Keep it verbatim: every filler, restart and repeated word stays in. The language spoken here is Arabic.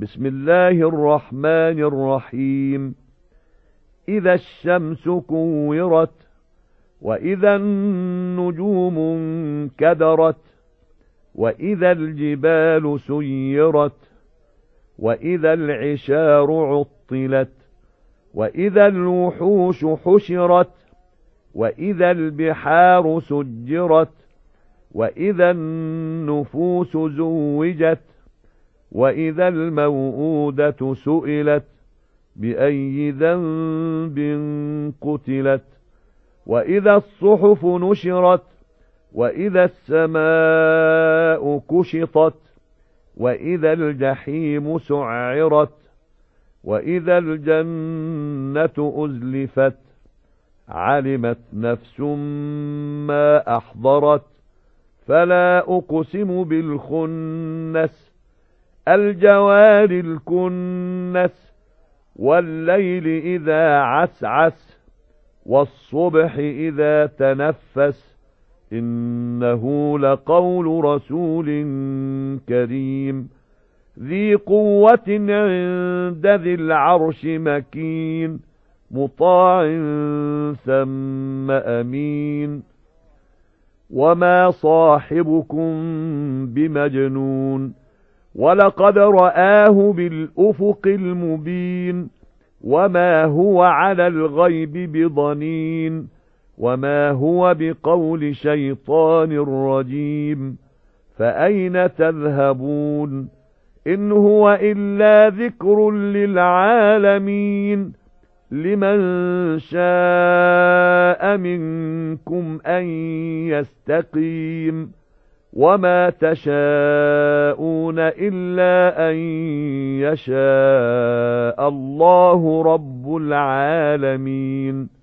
بسم الله الرحمن الرحيم إذا الشمس كورت وإذا النجوم انكدرت وإذا الجبال سيرت وإذا العشار عطلت وإذا الوحوش حشرت وإذا البحار سجرت وإذا النفوس زوجت وإذا الموءودة سئلت بأي ذنب قتلت وإذا الصحف نشرت وإذا السماء كشطت وإذا الجحيم سعرت وإذا الجنة أزلفت علمت نفس ما أحضرت فلا أقسم بالخنس الجوار الكنس والليل إذا عسعس والصبح إذا تنفس إنه لقول رسول كريم ذي قوة عند ذي العرش مكين مطاع ثم أمين وما صاحبكم بمجنون ولقد رآه بالأفق المبين وما هو على الغيب بضنين وما هو بقول شيطان رجيم فأين تذهبون إن هو إلا ذكر للعالمين لمن شاء منكم أن يستقيم وما تشاءون إلا أن يشاء الله رب العالمين.